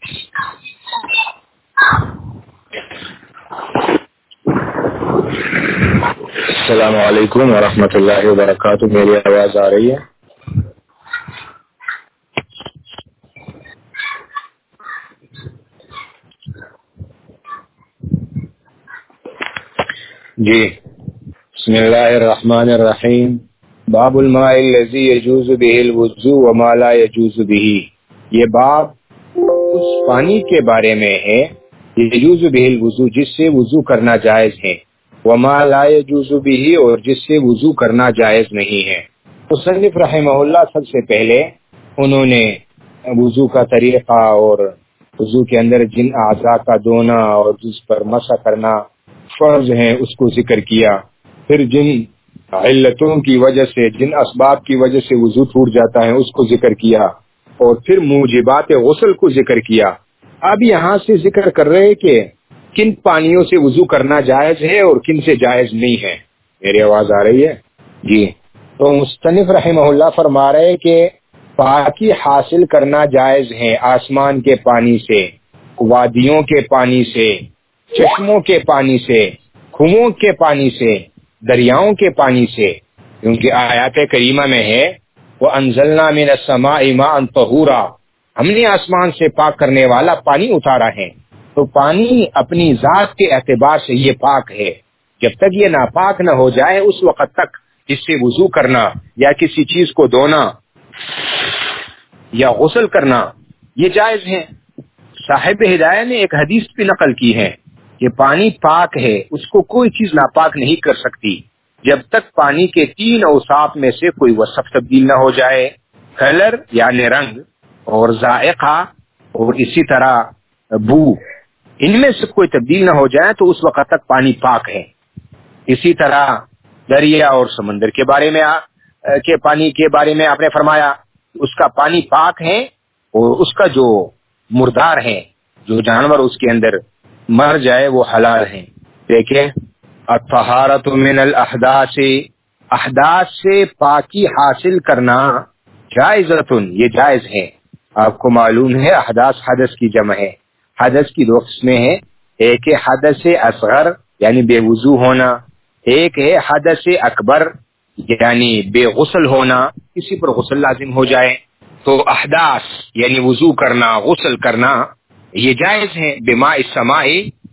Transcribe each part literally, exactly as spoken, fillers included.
السلام علیکم ورحمۃ اللہ وبرکاتہ. میری آواز آ رہی ہے؟ جی. بسم اللہ الرحمن الرحیم. باب الماء الذی یجوز به الوضوء وما لا یجوز به. یہ باب اس پانی کے بارے میں ہے یجوز به الوضوء، جس سے وضو کرنا جائز ہے، وما لا یجوز به، اور جس سے وضو کرنا جائز نہیں ہے. مصنف رحمہ اللہ سب سے پہلے انہوں نے وضو کا طریقہ اور وضو کے اندر جن اعضاء کا دھونا اور جس پر مسح کرنا فرض ہیں اس کو ذکر کیا. پھر جن علتوں کی وجہ سے، جن اسباب کی وجہ سے وضو ٹوٹ جاتا ہے اس کو ذکر کیا، اور پھر موجبات غسل کو ذکر کیا. اب یہاں سے ذکر کر رہے کہ کن پانیوں سے وضو کرنا جائز ہے اور کن سے جائز نہیں ہے. میری آواز آ رہی ہے؟ جی. تو مصنف رحمہ اللہ فرما رہے کہ پاکی حاصل کرنا جائز ہے آسمان کے پانی سے، وادیوں کے پانی سے، چشموں کے پانی سے، کنووں کے پانی سے، دریاؤں کے پانی سے، کیونکہ آیات کریمہ میں ہے وَأَنزَلْنَا مِنَ السَّمَاءِ مَاءً طَهُورًا، ہم نے آسمان سے پاک کرنے والا پانی اتارا ہے. تو پانی اپنی ذات کے اعتبار سے یہ پاک ہے. جب تک یہ ناپاک نہ ہو جائے اس وقت تک اس سے وضو کرنا یا کسی چیز کو دھونا یا غسل کرنا یہ جائز ہے. صاحب ہدایہ نے ایک حدیث بھی نقل کی ہے کہ پانی پاک ہے، اس کو کوئی چیز ناپاک نہیں کر سکتی جب تک پانی کے تین اوصاف میں سے کوئی وصف تبدیل نہ ہو جائے. کلر یعنی رنگ، اور ذائقہ، اور اسی طرح بو، ان میں سے کوئی تبدیل نہ ہو جائے تو اس وقت تک پانی پاک ہے. اسی طرح دریا اور سمندر کے بارے میں کے پانی کے بارے میں آپ نے فرمایا اس کا پانی پاک ہے، اور اس کا جو مردار ہے، جو جانور اس کے اندر مر جائے وہ حلال ہیں. دیکھیں الطہارۃ من الاحداث، احداث سے پاکی حاصل کرنا جائزۃ، یہ جائز ہے. آپ کو معلوم ہے احداث حدث کی جمع ہے. حدث کی دو قسمیں ہیں، ایک ہے حدث اصغر یعنی بے وضو ہونا، ایک ہے حدث اکبر یعنی بے غسل ہونا، کسی پر غسل لازم ہو جائے. تو احداث یعنی وضو کرنا، غسل کرنا یہ جائز ہے. بماء السماء،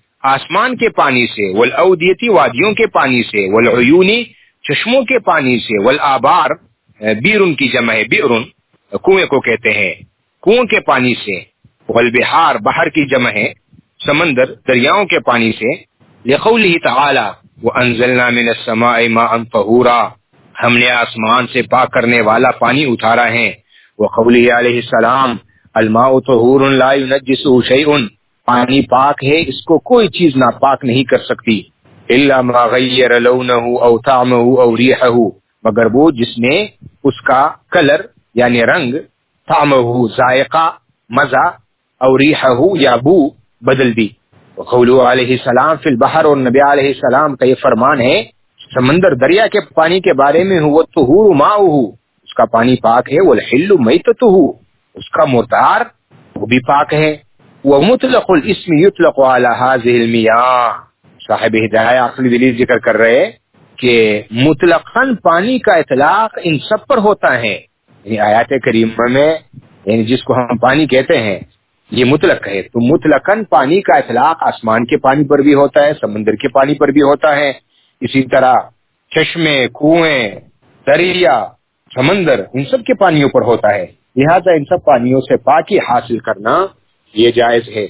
آسمان کے پانی سے، والاودیتی، وادیوں کے پانی سے، والعیونی، چشموں کے پانی سے، والآبار، بیرن کی جمع ہے بیرن، کنویں کو کہتے ہیں، کنووں کے پانی سے، والبحار، بحر کی جمع ہے سمندر، دریاؤں کے پانی سے. لقوله تعالی وانزلنا من السماء ماء طهورا، ہم نے آسمان سے پاک کرنے والا پانی اتارا ہے. وقوله علیہ السلام الماء طہور لا ينجسه شیء، پانی پاک ہے اس کو کوئی چیز ناپاک نہیں کر سکتی. الا ما غیر لونه او طعمه او ریحه، مگر وہ جس نے اس کا کلر یعنی رنگ، طعمه ذائقہ مزہ، او ریحه یا بو بدل دی. وقوله علیہ السلام فی البحر، اور نبی علیہ السلام کا یہ فرمان ہے سمندر دریا کے پانی کے بارے میں، هو الطہور ماؤه، اس کا پانی پاک ہے، والحل میتته، اس کا مردار وہ بھی پاک ہے. ومطلق الاسم یطلق علی هذه المياه، صاحب ہدایہ عقلی دلیل ذکر کر رہے کہ مطلقاً پانی کا اطلاق ان سب پر ہوتا ہے. یعنی آیات کریمہ میں یعنی جس کو ہم پانی کہتے ہیں یہ مطلق ہے، تو مطلقاً پانی کا اطلاق آسمان کے پانی پر بھی ہوتا ہے، سمندر کے پانی پر بھی ہوتا ہے. اسی طرح چشمے، کنویں، دریا، سمندر، ان سب کے پانیوں پر ہوتا ہے. لہذا ان سب پانیوں سے پاکی حاصل کرنا یہ جائز ہے.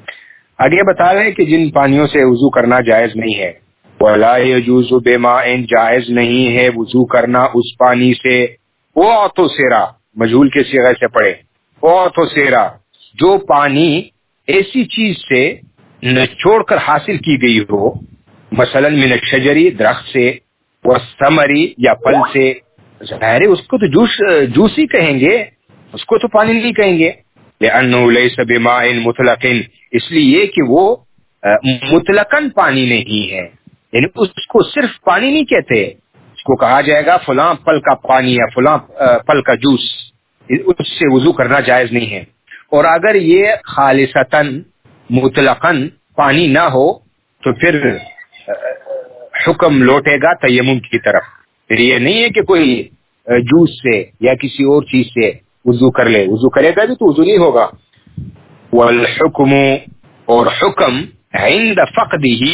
آگے بتا رہے ہیں کہ جن پانیوں سے وضو کرنا جائز نہیں ہے، وَلَا يَجُوزُ بِمَاءٍ، جائز نہیں ہے وضو کرنا اس پانی سے. وہ تو سیرا مجہول کے صیغے سے پڑھے، وہ تو سیرا، جو پانی ایسی چیز سے نچوڑ کر حاصل کی گئی ہو، مثلا من الشجری، درخت سے، والثمری، یا پھل سے. ظاہر ہے اس کو تو جوس جوس ہی کہیں گے، اس کو تو پانی نہیں کہیں گے. لأنه ليس بماء مطلق، اس لیے کہ وہ مطلقاً پانی نہیں ہے، یعنی اس کو صرف پانی نہیں کہتے، اس کو کہا جائے گا فلاں پھل کا پانی یا فلاں پھل کا جوس، اس سے وضو کرنا جائز نہیں ہے. اور اگر یہ خالصتاً مطلقاً پانی نہ ہو تو پھر حکم لوٹے گا تیمم کی طرف. پھر یہ نہیں ہے کہ کوئی جوس سے یا کسی اور چیز سے وضو کر لے, وضو کرے گا بھی تو وضو نہیں ہوگا. والحکم, اور حکم عند فقدہ,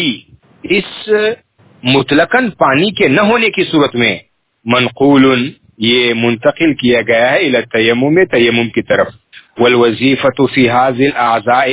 اس مطلقاً پانی کے نہ ہونے کی صورت میں, منقول, یہ منتقل کیا گیا ہے الی التیمم, تیمم کی طرف. والوظیفۃ فی هذه الاعضاء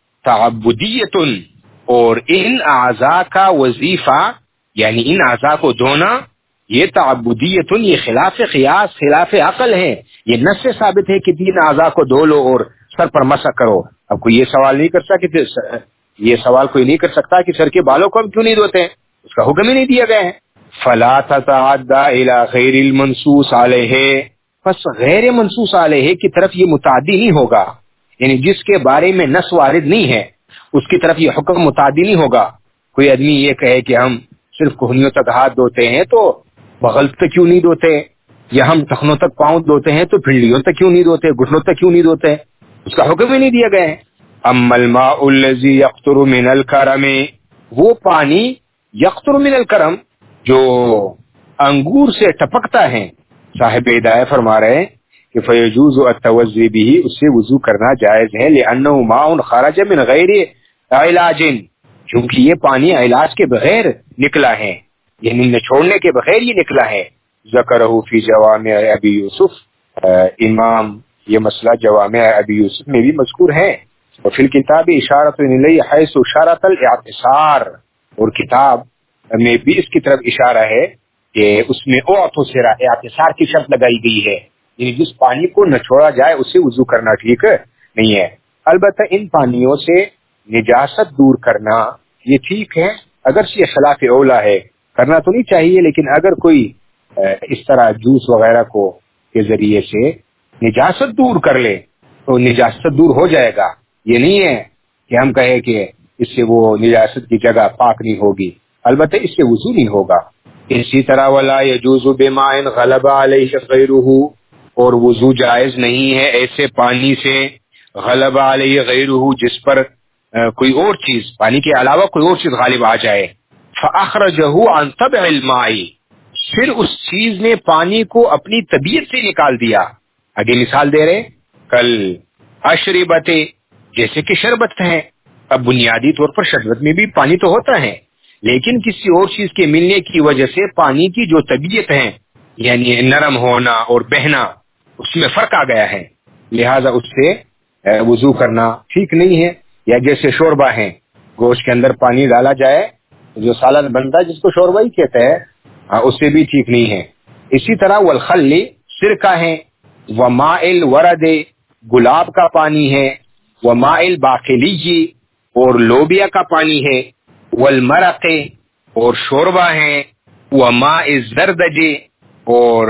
تعبدیۃ, اور ان اعضاء کا وظیفہ یعنی ان اعضاء کو دھونا یہ تعبدیۃ, یہ خلاف قیاس خلاف عقل ہے. یہ نص سے ثابت ہے کہ تین اعضاء کو دھو لو اور سر پر مسح کرو. اب کوئی یہ سوال نہیں کر سکتا کہ یہ سوال کوئی نہیں کر سکتا کہ سر کے بالوں کو ہم کیوں نہیں دھوتے ہیں, اس کا حکم ہی نہیں دیا گیا ہے. فلا تتعدى الى غیر المنصوص علیہ, پس غیر منصوص علیہ کی طرف یہ متعدی نہیں ہوگا, یعنی جس کے بارے میں نص وارد نہیں ہے اس کی طرف یہ حکم متعدی نہیں ہوگا. کوئی آدمی یہ کہے کہ ہم صرف کوہنیوں تک ہاتھ دھوتے ہیں تو بغل تک کیوں نہیں دھوتے, یا ہم ٹخنوں تک پاؤں دھوتے ہیں تو پھنڈلیوں تک کیوں نہیں دھوتے, گھٹنوں تک کیوں نہیں دھوتے, اس کا حکم ہی نہیں دیا گیا ہے. اما الماء الذي يقطر من الكرم, وہ پانی یقطر من الکرم جو انگور سے ٹپکتا ہے, صاحب ہدایہ فرما رہے ہیں کہ فیجوز التوضی به, اس سے وضو کرنا جائز ہے. لانه ماء خرج من غیر علاج, کیونکہ یہ پانی علاج کے بغیر نکلا ہے, یعنی نچوڑنے کے بغیر یہ نکلا ہے. ذکرہ فی جوامع ابی یوسف, امام یہ مسئلہ جوامع ابی یوسف میں بھی مذکور ہے. وفی الکتاب اشارۃ الیہ حیث اشارۃ الاعتصار, اور کتاب میں بھی اس کی طرف اشارہ ہے کہ اس میں اعتصر, اعتصار کی شرط لگائی گئی ہے, یعنی جس پانی کو نہ چھوڑا جائے اسے وضو کرنا ٹھیک نہیں ہے. البتہ ان پانیوں سے نجاست دور کرنا یہ ٹھیک ہے, اگرچہ یہ خلاف اولا ہے, کرنا تو نہیں چاہیے, لیکن اگر کوئی اس طرح جوس وغیرہ کو کے ذریعے سے نجاست دور کر لے تو نجاست دور ہو جائے گا. یہ نہیں ہے کہ ہم کہیں کہ اس سے وہ نجاست کی جگہ پاک نہیں ہوگی, البتہ اس سے وضو نہیں ہوگا. اسی طرح ولا یجوز بماء غلب علیہ غیرہ, اور وضو جائز نہیں ہے ایسے پانی سے غلب علیہ غیرہ, جس پر کوئی اور چیز, پانی کے علاوہ کوئی اور چیز غالب آ جائے. فاخرجہ عن طبع الماء, پھر اس چیز نے پانی کو اپنی طبیعت سے نکال دیا. آگے مثال دے رہے, کل اشربت, جیسے کہ شربت ہے. اب بنیادی طور پر شربت میں بھی پانی تو ہوتا ہے, لیکن کسی اور چیز کے ملنے کی وجہ سے پانی کی جو طبیعت ہے یعنی نرم ہونا اور بہنا, اس میں فرق آ گیا ہے, لہذا اس سے وضو کرنا ٹھیک نہیں ہے. یا جیسے شوربہ ہے, گوشت کے اندر پانی ڈالا جائے جو سالن بنتا ہے جس کو شوربہ ہی کہتے ہیں, اس سے بھی ٹھیک نہیں ہے. اسی طرح والخل, سرکہ ہے. وماء الورد, گلاب کا پانی ہے. وماء الباقلی, اور لوبیا کا پانی ہے. والمرق, اور شوربہ ہے. وماء الزردج, اور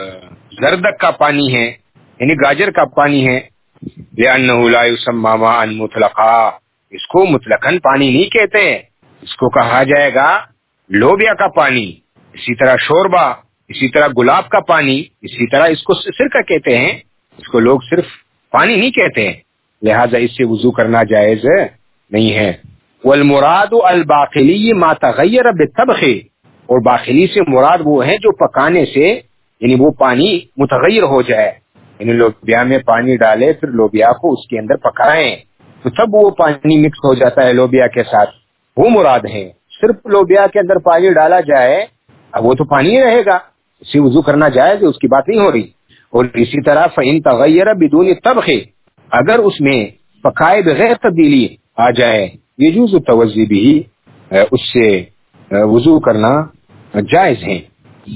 زردک کا پانی ہے, یعنی گاجر کا پانی ہے. لأنه لا يسمى ماء مطلقا, اس کو مطلقاً پانی نہیں کہتے, اس کو کہا جائے گا لوبیا کا پانی. اسی طرح شوربہ, اسی طرح گلاب کا پانی, اسی طرح اس کو سرکہ کہتے ہیں, اس کو لوگ صرف پانی نہیں کہتے ہیں, لہذا اس سے وضو کرنا جائز نہیں ہے. والمراد الباقلی ما تغیر بالطبخ, اور باقلی سے مراد وہ ہیں جو پکانے سے یعنی وہ پانی متغیر ہو جائے, یعنی لوبیا میں پانی ڈالے پھر لوبیا کو اس کے اندر پکائیں تو تب وہ پانی مکس ہو جاتا ہے لوبیا کے ساتھ, وہ مراد ہے. صرف لوبیا کے اندر پانی ڈالا جائے اب وہ تو پانی رہے گا, اسی وضو کرنا جائز, اس کی بات نہیں ہو رہی. اور اسی طرح فإن تغیر بدون طبخ, اگر اس میں پکائے بغیر تبدیلی آ جائے یجوز التوضی بھی, اس سے وضو کرنا جائز ہے.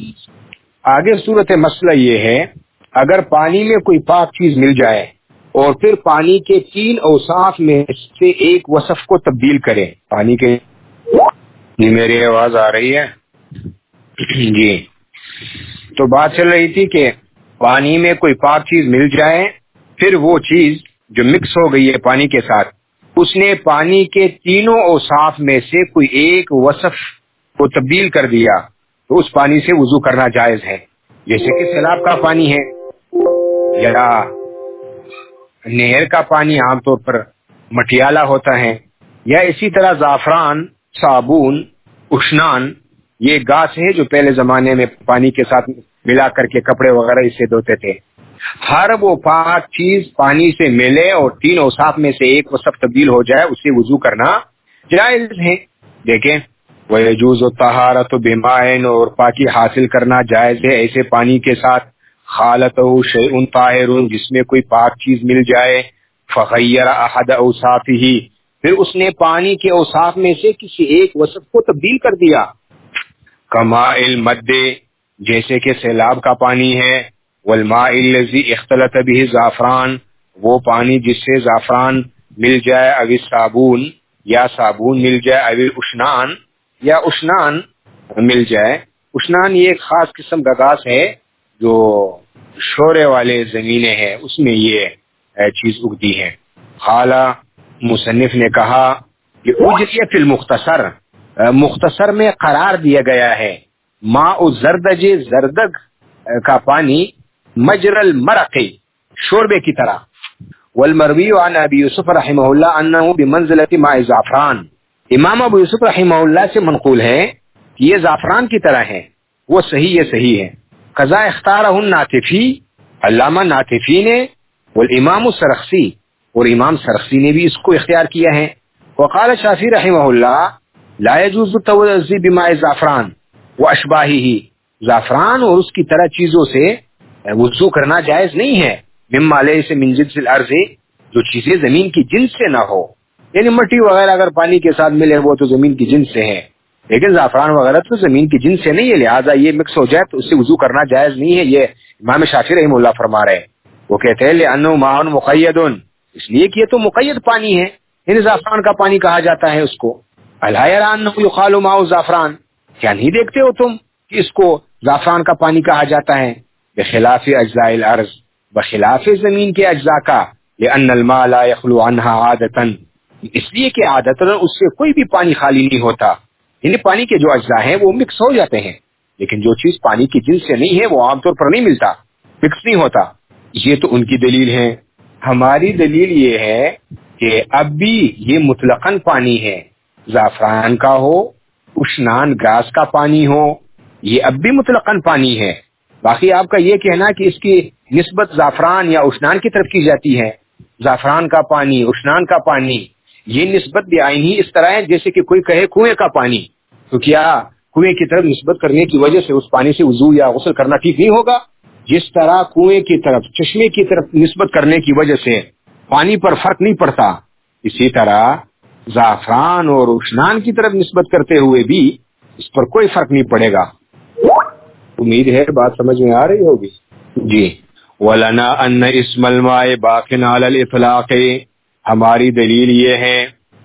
آگے صورت مسئلہ یہ ہے, اگر پانی میں کوئی پاک چیز مل جائے اور پھر پانی کے تین اوصاف میں سے ایک وصف کو تبدیل کرے. پانی کے جی میری آواز آ رہی ہے جی, تو بات چل رہی تھی کہ پانی میں کوئی پاک چیز مل جائے پھر وہ چیز جو مکس ہو گئی ہے پانی کے ساتھ, اس نے پانی کے تینوں اوصاف میں سے کوئی ایک وصف کو تبدیل کر دیا تو اس پانی سے وضو کرنا جائز ہے. جیسے کہ سیلاب کا پانی ہے یا نہر کا پانی عام طور پر مٹیالہ ہوتا ہے، یا اسی طرح زعفران، صابن، اشنان، یہ گاس ہے جو پہلے زمانے میں پانی کے ساتھ ملا کر کے کپڑے وغیرہ اس سے دھوتے تھے. ہر وہ پاک چیز پانی سے ملے اور تین اوصاف میں سے ایک وصف تبدیل ہو جائے، اسے وضو کرنا جائز ہے. دیکھیں وَيَجُوزُ الطَّهَارَةُ بِمَاءٍ، اور پاکی حاصل کرنا جائز ہے ایسے پانی کے ساتھ خالطہ شیء طاہر، جس میں کوئی پاک چیز مل جائے، فغیر احد اوصافہ، پھر اس نے پانی کے اوصاف میں سے کسی ایک وصف کو تبدیل کر دیا. کماء المد، جیسے کہ سیلاب کا پانی ہے، والماء الذی اختلط به زعفران، وہ پانی جس سے زعفران مل جائے، او الصابون، یا صابون مل جائے، او الاشنان، یا اشنان مل جائے. اشنان یہ ایک خاص قسم کا گھاس ہے جو شورے والے زمینیں ہیں، اس میں یہ چیز اگتی ہے. حالا مصنف نے کہا کہ اجریت المختصر، مختصر میں قرار دیا گیا ہے ماء زردج، زردگ کا پانی، مجرى المرق، شوربے کی طرح. والمروی عن ابی یوسف رحمہ اللہ انہ بمنزلۃ ماء زعفران، امام ابو یوسف رحمہ اللہ سے منقول ہے کہ یہ زعفران کی طرح ہے. وہ صحیح یہ صحیح ہے. قضا اختارہ الناطفی، علامہ ناطفی نے، والامام السرخسی، اور امام سرخسی نے بھی اس کو اختیار کیا ہے. وقال شافعی رحمہ اللہ لا يجوز التوضؤ بماء زعفران واشباہہ، زعفران اور اس کی طرح چیزوں سے وضو کرنا جائز نہیں ہے. مما لیس من جنس الارض، جو چیزیں زمین کی جنس سے نہ ہو، یعنی مٹی وغیرہ اگر پانی کے ساتھ ملے وہ تو زمین کی جنس سے ہے، لیکن زعفران وغیرہ تو زمین کی جنس سے نہیں ہے، لہٰذا یہ مکس ہو جائے تو اس سے وضو کرنا جائز نہیں ہے. یہ امام شافعی رحمہ اللہ فرما رہے ہیں. وہ کہتے ہیں لأنه ماء مقید، اس لیے کہ یہ تو مقید پانی ہے، یعنی زعفران کا پانی کہا جاتا ہے اس کو. الا يرى انه يقال ماء زعفران، کیا نہیں دیکھتے ہو تم کہ اس کو زعفران کا پانی کہا جاتا ہے. بخلاف اجزاء الارض، بخلاف زمین کے اجزاء کا. لأن الماء لا يخلو عنها عادة، اس لیے کہ عادتاً اس سے کوئی بھی پانی خالی نہیں ہوتا، یعنی پانی کے جو اجزاء ہیں وہ مکس ہو جاتے ہیں، لیکن جو چیز پانی کی جنس سے نہیں ہے وہ عام طور پر نہیں ملتا، مکس نہیں ہوتا. یہ تو ان کی دلیل ہے. ہماری دلیل یہ ہے کہ اب بھی یہ مطلقاً پانی ہے، زعفران کا ہو، اشنان گاس کا پانی ہو، یہ اب بھی مطلقاً پانی ہے. باقی آپ کا یہ کہنا کہ اس کی نسبت زعفران یا اشنان کی طرف کی جاتی ہے، زعفران کا پانی، اشنان کا پانی، یہ نسبت بھی آئین ہی اس طرح ہے جیسے کہ کوئی کہے کنویں کا پانی، تو کیا کنویں کی طرف نسبت کرنے کی وجہ سے اس پانی سے وضو یا غسل کرنا ٹھیک نہیں ہوگا؟ جس طرح کنویں کی طرف، چشمے کی طرف نسبت کرنے کی وجہ سے پانی پر فرق نہیں پڑتا، اسی طرح زعفران اور اشنان کی طرف نسبت کرتے ہوئے بھی اس پر کوئی فرق نہیں پڑے گا. امید ہے بات سمجھ میں آ رہی ہوگی. جی. وَلَنَا أَنَّ اسْمَ الْمَاءِ بَاقٍ عَلَى الْإِطْلَاقِ، ہماری دلیل یہ ہے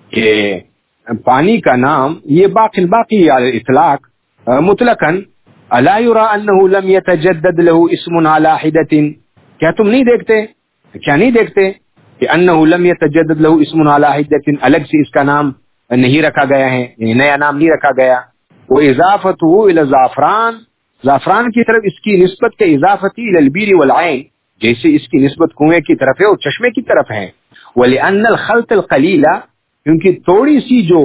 کہ پانی کا نام یہ باقی باقی علی الاطلاق مطلقاً. الا يرى انه لم يتجدد له اسم على حدة، کیا تم نہیں دیکھتے، کیا نہیں دیکھتے کہ انه لم يتجدد له اسم على حدة، الگ سے اس کا نام نہیں رکھا گیا ہے، یعنی نیا نام نہیں رکھا گیا. واضافته الى زعفران، زعفران کی طرف اس کی نسبت کے اضافتی الى البیر والعین، جیسے اس کی نسبت کنویں کی طرف ہے اور چشمے کی طرف ہے. ولأن الخلط القلیل، کیونکہ تھوڑی سی جو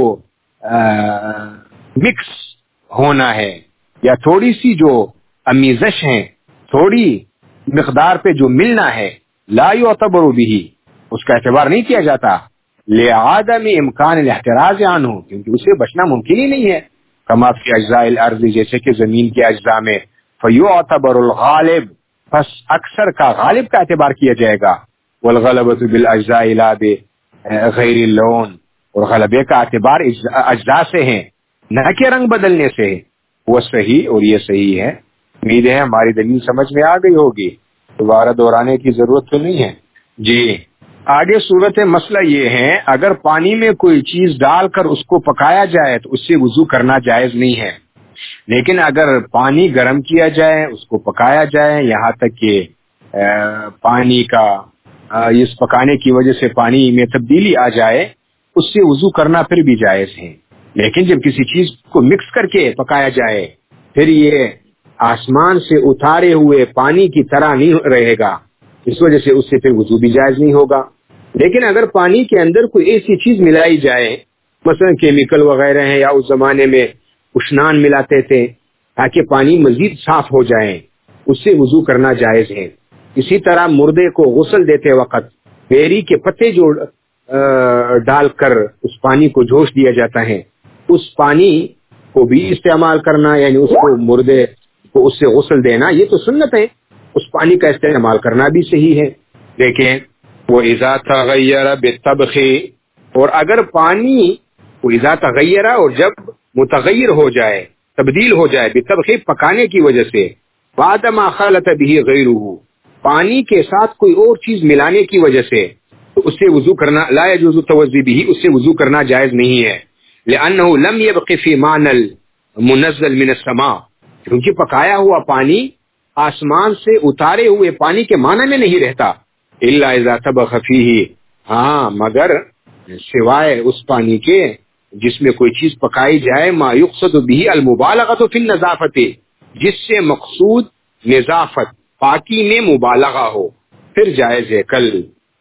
مکس ہونا ہے یا تھوڑی سی جو امیزش ہے، تھوڑی مقدار پہ جو ملنا ہے، لا یعتبر به، اس کا اعتبار نہیں کیا جاتا. لعدم امکان الاحتراز عنہ، کیونکہ اسے بچنا ممکن ہی نہیں ہے. کما فی اجزاء الارض، جیسے کہ زمین کے اجزاء میں. فیعتبر الغالب، پس اکثر کا غالب کا اعتبار کیا جائے گا. والغلبۃ بالاجزاء لا بغیر اللون، اور غلبے کا اعتبار اجزاء سے ہے نہ کہ رنگ بدلنے سے. وہ صحیح اور یہ صحیح ہے. امید ہے ہماری دلیل سمجھ میں آ گئی ہوگی، دوبارہ دہرانے کی ضرورت تو نہیں ہے. جی. آگے صورت مسئلہ یہ ہے، اگر پانی میں کوئی چیز ڈال کر اس کو پکایا جائے تو اس سے وضو کرنا جائز نہیں ہے، لیکن اگر پانی گرم کیا جائے، اس کو پکایا جائے یہاں تک کہ پانی کا اس پکانے کی وجہ سے پانی میں تبدیلی آ جائے، اس سے وضو کرنا پھر بھی جائز ہے. لیکن جب کسی چیز کو مکس کر کے پکایا جائے پھر یہ آسمان سے اتارے ہوئے پانی کی طرح نہیں رہے گا، اس وجہ سے اس سے پھر وضو بھی جائز نہیں ہوگا۔ لیکن اگر پانی کے اندر کوئی ایسی چیز ملائی جائے، مثلا کیمیکل وغیرہ ہیں، یا اس زمانے میں اشنان ملاتے تھے تاکہ پانی مزید صاف ہو جائے، اس سے وضو کرنا جائز ہے۔ اسی طرح مردے کو غسل دیتے وقت بیری کے پتے جو ڈال کر اس پانی کو جوش دیا جاتا ہے، اس پانی کو بھی استعمال کرنا، یعنی اس کو مردے کو اس سے غسل دینا، یہ تو سنت ہے، اس پانی کا استعمال کرنا بھی صحیح ہے۔ دیکھیں وہ اذا تغیر بالطبخ، اور اگر پانی وہ اذا تغیر، اور جب متغیر ہو جائے، تبدیل ہو جائے، بالطبخ پکانے کی وجہ سے، بعد ما خلط به غیرہ، پانی کے ساتھ کوئی اور چیز ملانے کی وجہ سے، تو اس سے وضو کرنا لا يجوز التوضؤ به، اس سے وضو کرنا جائز نہیں ہے، لانه لم يبق في معنى المنزل من السماء، کیونکہ پکایا ہوا پانی آسمان سے اتارے ہوئے پانی کے معنی میں نہیں رہتا، الا اذا طبخ فيه، ہاں مگر سوائے اس پانی کے جس میں کوئی چیز پکائی جائے، ما يقصد به المبالغه في النظافه، جس سے مقصود نظافت پاکی میں مبالغہ ہو، پھر جائز ہے۔ کل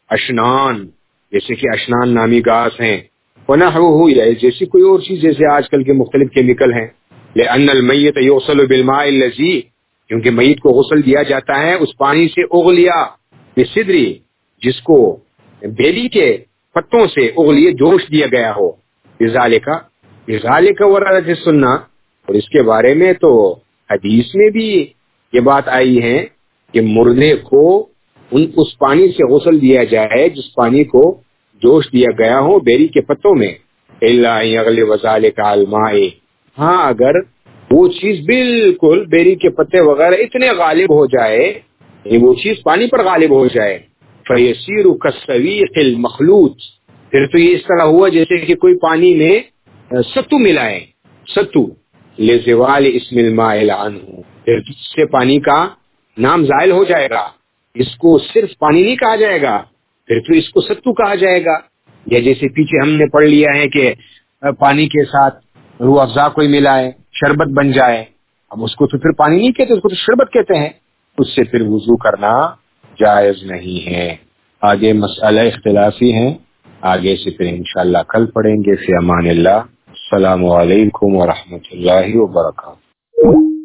اشنان، جیسے کہ اشنان نامی گاس ہیں، ونحوہ، یا جیسی کوئی اور چیز جیسے آج کل کے مختلف کیمیکل ہیں، لأن المیت یغسل بالماء الذی، کیونکہ میت کو غسل دیا جاتا ہے اس پانی سے، اغلیا بصدری، جس کو بیلی کے پتوں سے اغلیے جوش دیا گیا ہو، بذالک بذالک ورد السنہ، اور اس کے بارے میں تو حدیث میں بھی یہ بات آئی ہے کہ مردے کو ان اس پانی سے غسل دیا جائے جس پانی کو جوش دیا گیا ہو بیری کے پتوں میں، الا ان یغلب ذلک علی الماء، ہاں اگر وہ چیز بالکل بیری کے پتے وغیرہ اتنے غالب ہو جائے، وہ چیز پانی پر غالب ہو جائے، فیسیر کالسویق المخلوط، پھر تو یہ اس طرح ہوا جیسے کہ کوئی پانی میں ستو ملائے، ستو، لزوال اسم الماء عنہ، پھر اس سے پانی کا نام زائل ہو جائے گا، اس کو صرف پانی نہیں کہا جائے گا، پھر تو اس کو ستو کہا جائے گا۔ یا جیسے پیچھے ہم نے پڑھ لیا ہے کہ پانی کے ساتھ روح افزا کوئی ملائے، شربت بن جائے، اب اس کو تو پھر پانی نہیں کہتے، اس کو تو شربت کہتے ہیں، اس سے پھر وضو کرنا جائز نہیں ہے۔ آگے مسئلہ اختلافی ہیں، آگے سے پھر انشاءاللہ کل پڑھیں گے۔ فی امان اللہ، السلام علیکم ورحمۃ اللہ وبرکاتہ۔